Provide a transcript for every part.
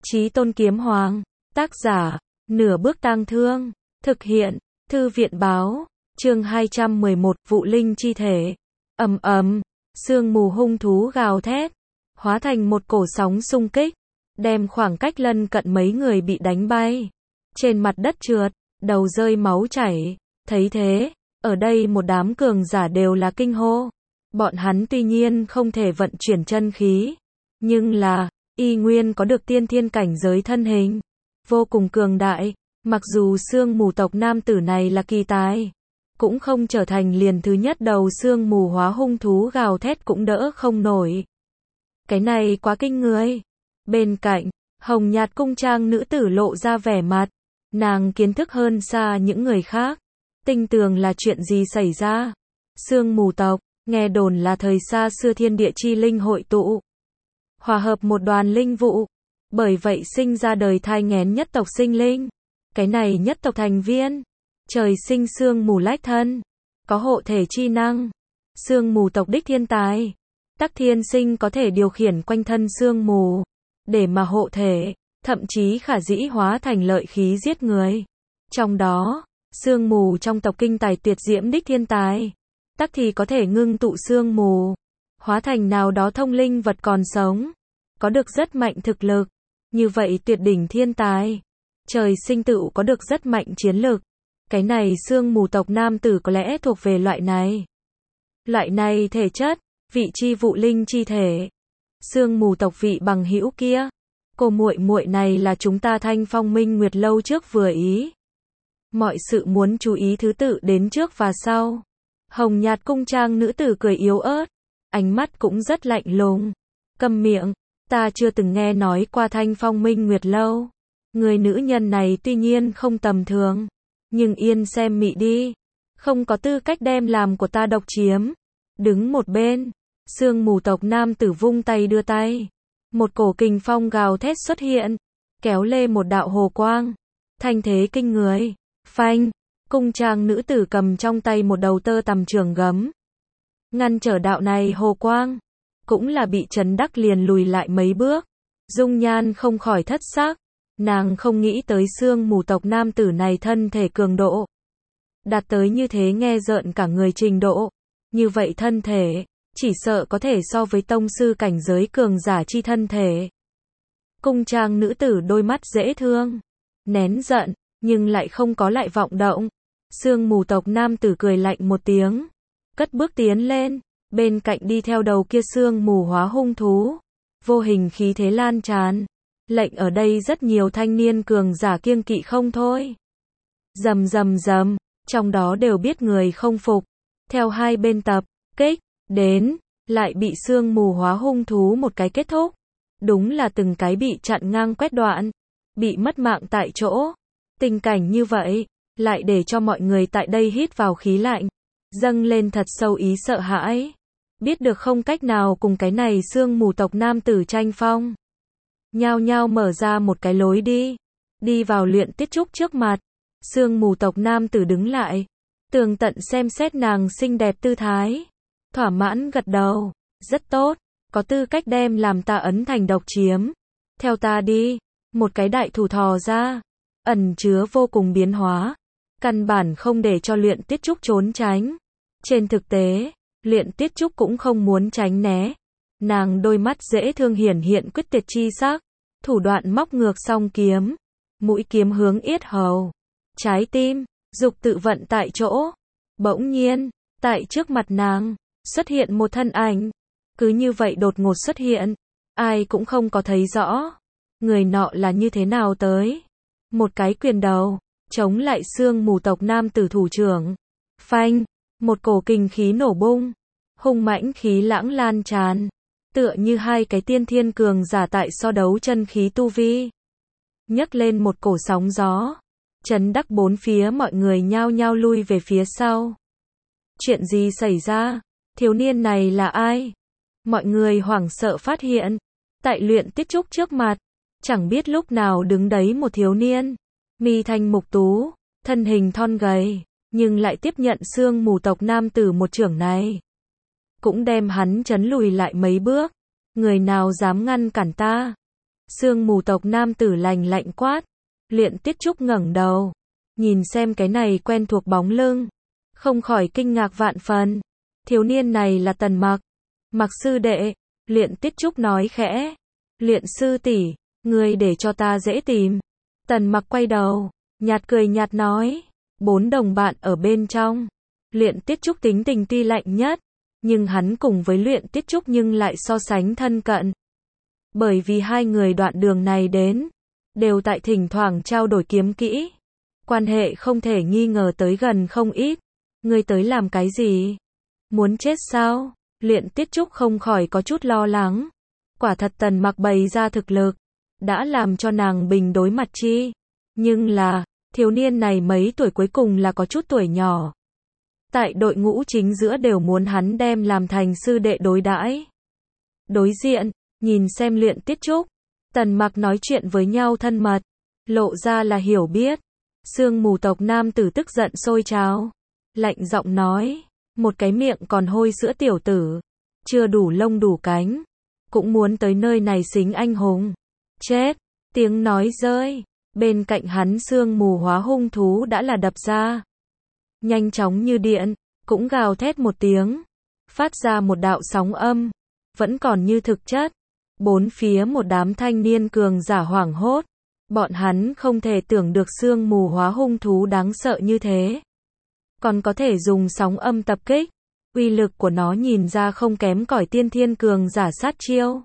Chí Tôn Kiếm Hoàng, tác giả, Nửa Bước Tang Thương, thực hiện, Thư viện báo, chương 211, Vụ Linh Chi Thể. Ầm ầm, sương mù hung thú gào thét, hóa thành một cổ sóng xung kích, đem khoảng cách lân cận mấy người bị đánh bay. Trên mặt đất trượt, đầu rơi máu chảy, thấy thế, ở đây một đám cường giả đều là kinh hô. Bọn hắn tuy nhiên không thể vận chuyển chân khí, nhưng là, y nguyên có được tiên thiên cảnh giới thân hình, vô cùng cường đại, mặc dù sương mù tộc nam tử này là kỳ tài, cũng không trở thành liền thứ nhất đầu sương mù hóa hung thú gào thét cũng đỡ không nổi. Cái này quá kinh người. Bên cạnh, hồng nhạt cung trang nữ tử lộ ra vẻ mặt, nàng kiến thức hơn xa những người khác. Tinh tường là chuyện gì xảy ra? Sương mù tộc, nghe đồn là thời xa xưa thiên địa chi linh hội tụ, hòa hợp một đoàn linh vụ, bởi vậy sinh ra đời thai nghén nhất tộc sinh linh. Cái này nhất tộc thành viên, trời sinh sương mù lách thân, có hộ thể chi năng. Sương mù tộc đích thiên tài, Tắc Thiên Sinh có thể điều khiển quanh thân sương mù, để mà hộ thể, thậm chí khả dĩ hóa thành lợi khí giết người. Trong đó, sương mù trong tộc kinh tài tuyệt diễm đích thiên tài, Tắc thì có thể ngưng tụ sương mù, hóa thành nào đó thông linh vật còn sống, có được rất mạnh thực lực. Như vậy tuyệt đỉnh thiên tài, trời sinh tựu có được rất mạnh chiến lực. Cái này sương mù tộc nam tử có lẽ thuộc về loại này. Loại này thể chất, vị chi vụ linh chi thể. Sương mù tộc vị bằng hữu kia, cô muội muội này là chúng ta Thanh Phong Minh Nguyệt lâu trước vừa ý. Mọi sự muốn chú ý thứ tự đến trước và sau. Hồng nhạt cung trang nữ tử cười yếu ớt, ánh mắt cũng rất lạnh lùng. Câm miệng, ta chưa từng nghe nói qua Thanh Phong Minh Nguyệt lâu. Người nữ nhân này tuy nhiên không tầm thường, nhưng yên xem mị đi, không có tư cách đem làm của ta độc chiếm. Đứng một bên, sương mù tộc nam tử vung tay đưa tay, một cổ kình phong gào thét xuất hiện, kéo lê một đạo hồ quang, thanh thế kinh người. Phanh, cung trang nữ tử cầm trong tay một đầu tơ tằm trường gấm, ngăn trở đạo này hồ quang, cũng là bị Trấn Đắc liền lùi lại mấy bước. Dung nhan không khỏi thất sắc, nàng không nghĩ tới sương mù tộc nam tử này thân thể cường độ, đạt tới như thế nghe rợn cả người trình độ. Như vậy thân thể, chỉ sợ có thể so với tông sư cảnh giới cường giả chi thân thể. Cung trang nữ tử đôi mắt dễ thương, nén giận, nhưng lại không có lại vọng động. Sương mù tộc nam tử cười lạnh một tiếng, cất bước tiến lên, bên cạnh đi theo đầu kia sương mù hóa hung thú. Vô hình khí thế lan tràn, lệnh ở đây rất nhiều thanh niên cường giả kiêng kỵ không thôi. Rầm rầm rầm, trong đó đều biết người không phục, theo hai bên tập kích đến, lại bị sương mù hóa hung thú một cái kết thúc. Đúng là từng cái bị chặn ngang quét đoạn, bị mất mạng tại chỗ. Tình cảnh như vậy, lại để cho mọi người tại đây hít vào khí lạnh, dâng lên thật sâu ý sợ hãi. Biết được không cách nào cùng cái này sương mù tộc nam tử tranh phong, nhao nhao mở ra một cái lối đi vào Luyện Tiết Trúc trước mặt. Sương mù tộc nam tử đứng lại, tường tận xem xét nàng xinh đẹp tư thái, thỏa mãn gật đầu, rất tốt, có tư cách đem làm ta ấn thành độc chiếm. Theo ta đi, một cái đại thủ thò ra, ẩn chứa vô cùng biến hóa, căn bản không để cho Luyện Tiết Trúc trốn tránh. Trên thực tế, Luyện Tiết Trúc cũng không muốn tránh né. Nàng đôi mắt dễ thương hiển hiện quyết tuyệt chi sắc, thủ đoạn móc ngược song kiếm, mũi kiếm hướng yết hầu, trái tim, dục tự vận tại chỗ. Bỗng nhiên, tại trước mặt nàng, xuất hiện một thân ảnh, cứ như vậy đột ngột xuất hiện, ai cũng không có thấy rõ. Người nọ là như thế nào tới? Một cái quyền đầu, chống lại sương mù tộc nam tử thủ trưởng. Phanh, một cổ kình khí nổ bung, hung mãnh khí lãng lan tràn, tựa như hai cái tiên thiên cường giả tại so đấu chân khí tu vi. Nhấc lên một cổ sóng gió, Trấn Đắc bốn phía mọi người nhao nhao lui về phía sau. Chuyện gì xảy ra? Thiếu niên này là ai? Mọi người hoảng sợ phát hiện, tại Luyện Tiết Trúc trước mặt, chẳng biết lúc nào đứng đấy một thiếu niên, mi thanh mục tú, thân hình thon gầy, nhưng lại tiếp nhận sương mù tộc nam tử một chưởng này, cũng đem hắn chấn lùi lại mấy bước. Người nào dám ngăn cản ta? Sương mù tộc nam tử lạnh lạnh quát. Luyện Tiết Trúc ngẩng đầu, nhìn xem cái này quen thuộc bóng lưng, không khỏi kinh ngạc vạn phần. Thiếu niên này là Tần Mặc. Mặc sư đệ, Luyện Tiết Trúc nói khẽ. Luyện sư tỷ, ngươi để cho ta dễ tìm. Tần Mặc quay đầu, nhạt cười nhạt nói. 4 đồng bạn ở bên trong. Luyện Tiết Trúc tính tình tuy lạnh nhất, nhưng hắn cùng với Luyện Tiết Trúc nhưng lại so sánh thân cận. Bởi vì hai người đoạn đường này đến, đều tại thỉnh thoảng trao đổi kiếm kỹ. Quan hệ không thể nghi ngờ tới gần không ít. Ngươi tới làm cái gì? Muốn chết sao? Luyện Tiết Trúc không khỏi có chút lo lắng. Quả thật Tần Mặc bày ra thực lực, đã làm cho nàng bình đối mặt chi. Nhưng là, thiếu niên này mấy tuổi cuối cùng là có chút tuổi nhỏ. Tại đội ngũ chính giữa đều muốn hắn đem làm thành sư đệ đối đãi. Đối diện, nhìn xem Luyện Tiết Trúc, Tần Mặc nói chuyện với nhau thân mật, lộ ra là hiểu biết. Sương mù tộc nam tử tức giận sôi trào, lạnh giọng nói, một cái miệng còn hôi sữa tiểu tử, chưa đủ lông đủ cánh, cũng muốn tới nơi này xính anh hùng. Chết, tiếng nói rơi, bên cạnh hắn sương mù hóa hung thú đã là đập ra. Nhanh chóng như điện, cũng gào thét một tiếng, phát ra một đạo sóng âm, vẫn còn như thực chất. Bốn phía một đám thanh niên cường giả hoảng hốt, bọn hắn không thể tưởng được sương mù hóa hung thú đáng sợ như thế. Còn có thể dùng sóng âm tập kích, uy lực của nó nhìn ra không kém cỏi tiên thiên cường giả sát chiêu.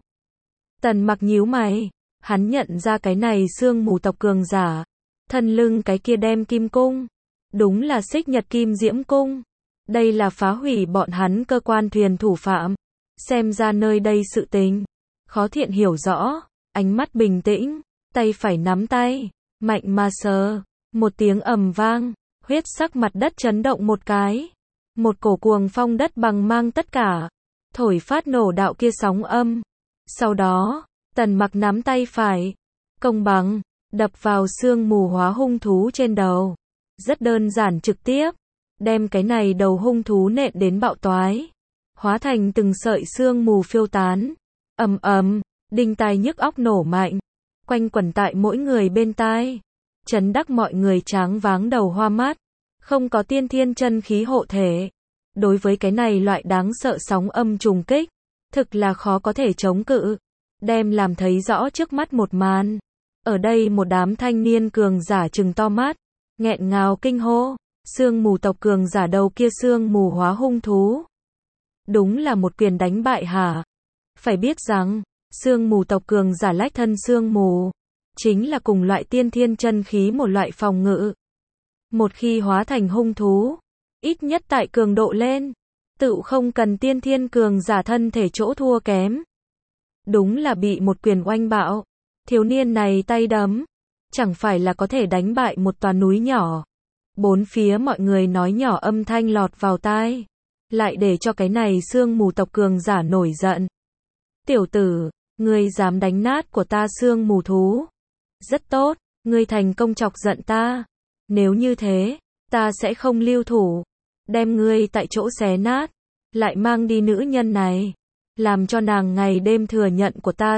Tần Mặc nhíu mày, hắn nhận ra cái này sương mù tộc cường giả, thân lưng cái kia đem kim cung, đúng là Xích Nhật Kim Diễm Cung. Đây là phá hủy bọn hắn cơ quan thuyền thủ phạm. Xem ra nơi đây sự tình, khó thiện hiểu rõ, ánh mắt bình tĩnh, tay phải nắm tay, mạnh mà sờ, một tiếng ầm vang, huyết sắc mặt đất chấn động một cái. Một cổ cuồng phong đất bằng mang tất cả, thổi phát nổ đạo kia sóng âm. Sau đó, Tần Mặc nắm tay phải, công bằng, đập vào sương mù hóa hung thú trên đầu. Rất đơn giản trực tiếp, đem cái này đầu hung thú nện đến bạo toái, hóa thành từng sợi sương mù phiêu tán. Ầm ầm, đinh tai nhức óc nổ mạnh, quanh quẩn tại mỗi người bên tai, chấn đắc mọi người tráng váng đầu hoa mắt. Không có tiên thiên chân khí hộ thể, đối với cái này loại đáng sợ sóng âm trùng kích, thực là khó có thể chống cự. Đem làm thấy rõ trước mắt một màn. Ở đây một đám thanh niên cường giả trừng to mắt, nghẹn ngào kinh hô, sương mù tộc cường giả đầu kia sương mù hóa hung thú. Đúng là một quyền đánh bại hả? Phải biết rằng, sương mù tộc cường giả lách thân sương mù, chính là cùng loại tiên thiên chân khí một loại phòng ngự. Một khi hóa thành hung thú, ít nhất tại cường độ lên, tự không cần tiên thiên cường giả thân thể chỗ thua kém. Đúng là bị một quyền oanh bạo, thiếu niên này tay đấm, chẳng phải là có thể đánh bại một tòa núi nhỏ. Bốn phía mọi người nói nhỏ âm thanh lọt vào tai, lại để cho cái này sương mù tộc cường giả nổi giận. Tiểu tử, ngươi dám đánh nát của ta sương mù thú. Rất tốt, ngươi thành công chọc giận ta. Nếu như thế, ta sẽ không lưu thủ, đem ngươi tại chỗ xé nát, lại mang đi nữ nhân này, làm cho nàng ngày đêm thừa nhận của ta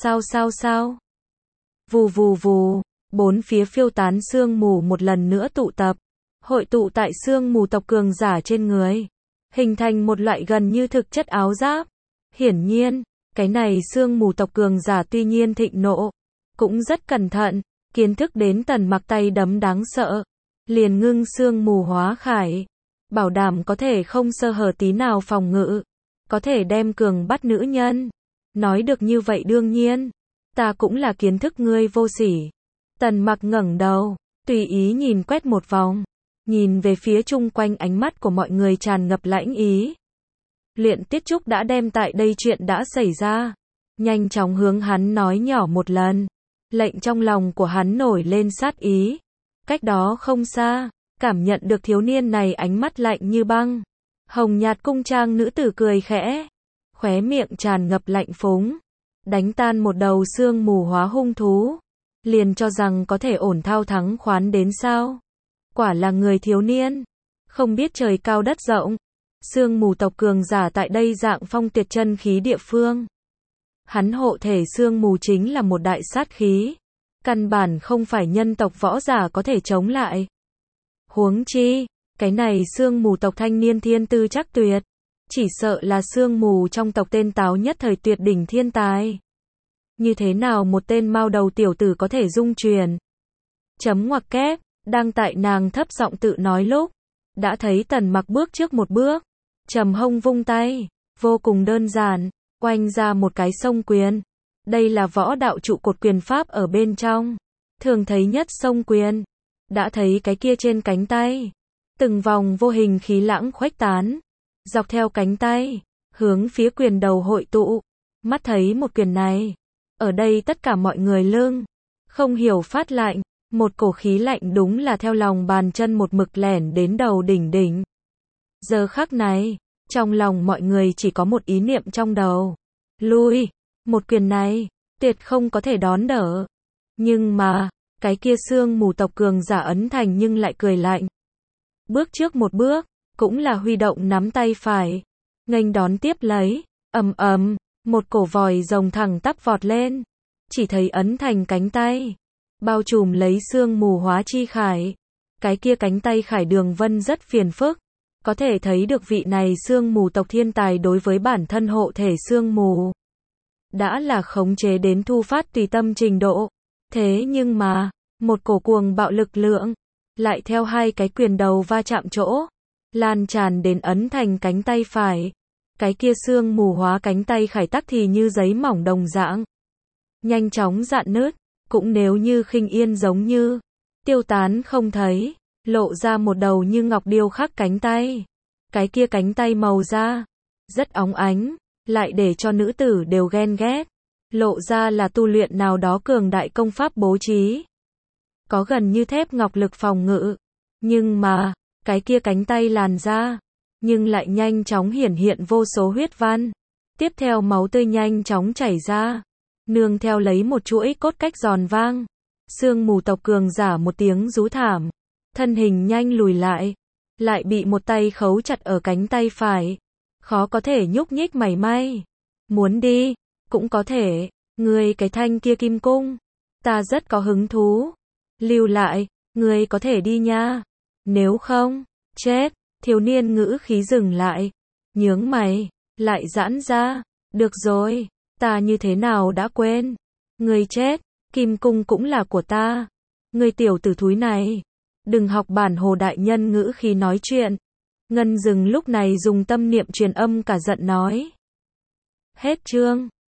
sao. Vù vù vù, bốn phía phiêu tán sương mù một lần nữa tụ tập, hội tụ tại sương mù tộc cường giả trên người, hình thành một loại gần như thực chất áo giáp. Hiển nhiên, cái này sương mù tộc cường giả tuy nhiên thịnh nộ, cũng rất cẩn thận, kiến thức đến Tần Mặc tay đấm đáng sợ, liền ngưng sương mù hóa khải, bảo đảm có thể không sơ hở tí nào phòng ngự, có thể đem cường bắt nữ nhân. Nói được như vậy đương nhiên, ta cũng là kiến thức ngươi vô sỉ. Tần Mặc ngẩng đầu, tùy ý nhìn quét một vòng, nhìn về phía chung quanh, ánh mắt của mọi người tràn ngập lãnh ý. Luyện Tiết Trúc đã đem tại đây chuyện đã xảy ra, nhanh chóng hướng hắn nói nhỏ một lần. Lệnh trong lòng của hắn nổi lên sát ý. Cách đó không xa, cảm nhận được thiếu niên này ánh mắt lạnh như băng. Hồng nhạt cung trang nữ tử cười khẽ, khóe miệng tràn ngập lạnh phúng, đánh tan một đầu sương mù hóa hung thú, liền cho rằng có thể ổn thao thắng khoán đến sao? Quả là người thiếu niên, không biết trời cao đất rộng. Sương mù tộc cường giả tại đây dạng phong tuyệt chân khí địa phương, Hắn hộ thể sương mù chính là một đại sát khí. Căn bản không phải nhân tộc võ giả có thể chống lại. Huống chi, cái này sương mù tộc thanh niên thiên tư chắc tuyệt. Chỉ sợ là sương mù trong tộc tên táo nhất thời tuyệt đỉnh thiên tài. Như thế nào một tên mao đầu tiểu tử có thể dung truyền? Chấm ngoặc kép, đang tại nàng thấp giọng tự nói lúc, đã thấy Tần Mặc bước trước một bước, trầm hông vung tay, vô cùng đơn giản, oanh ra một cái sông quyền. Đây là võ đạo trụ cột quyền pháp ở bên trong, thường thấy nhất sông quyền. Đã thấy cái kia trên cánh tay, từng vòng vô hình khí lãng khuếch tán, dọc theo cánh tay, hướng phía quyền đầu hội tụ. Mắt thấy một quyền này, ở đây tất cả mọi người lưng không hiểu phát lạnh, một cổ khí lạnh đúng là theo lòng bàn chân một mực lẻn đến đầu đỉnh đỉnh. Giờ khắc này, trong lòng mọi người chỉ có một ý niệm trong đầu. Lui, một quyền này, tuyệt không có thể đón đỡ. Nhưng mà, cái kia sương mù tộc cường giả ấn thành nhưng lại cười lạnh. Bước trước một bước, cũng là huy động nắm tay phải, nghênh đón tiếp lấy, ầm ầm, một cổ vòi rồng thẳng tắp vọt lên. Chỉ thấy ấn thành cánh tay, bao trùm lấy sương mù hóa chi khải. Cái kia cánh tay khải đường vân rất phiền phức, có thể thấy được vị này sương mù tộc thiên tài đối với bản thân hộ thể sương mù đã là khống chế đến thu phát tùy tâm trình độ. Thế nhưng mà, một cổ cuồng bạo lực lượng, lại theo hai cái quyền đầu va chạm chỗ, lan tràn đến ấn thành cánh tay phải. Cái kia sương mù hóa cánh tay khải tắc thì như giấy mỏng đồng dạng, nhanh chóng rạn nứt, cũng nếu như khinh yên giống như tiêu tán không thấy, lộ ra một đầu như ngọc điêu khắc cánh tay. Cái kia cánh tay màu da rất óng ánh, lại để cho nữ tử đều ghen ghét, lộ ra là tu luyện nào đó cường đại công pháp bố trí, có gần như thép ngọc lực phòng ngự. Nhưng mà, cái kia cánh tay làn da, nhưng lại nhanh chóng hiển hiện vô số huyết văn. Tiếp theo máu tươi nhanh chóng chảy ra, nương theo lấy một chuỗi cốt cách giòn vang. Sương mù tộc cường giả một tiếng rú thảm, thân hình nhanh lùi lại bị một tay khấu chặt ở cánh tay phải, khó có thể nhúc nhích mảy may. Muốn đi, cũng có thể, ngươi cái thanh kia kim cung, ta rất có hứng thú. Lưu lại, ngươi có thể đi nha. Nếu không, chết. Thiếu niên ngữ khí dừng lại, nhướng mày, lại giãn ra. Được rồi, ta như thế nào đã quên. Ngươi chết, kim cung cũng là của ta. Ngươi tiểu tử thúi này, đừng học bản Hồ đại nhân ngữ khí nói chuyện. Ngân Dừng lúc này dùng tâm niệm truyền âm cả giận nói. Hết chương.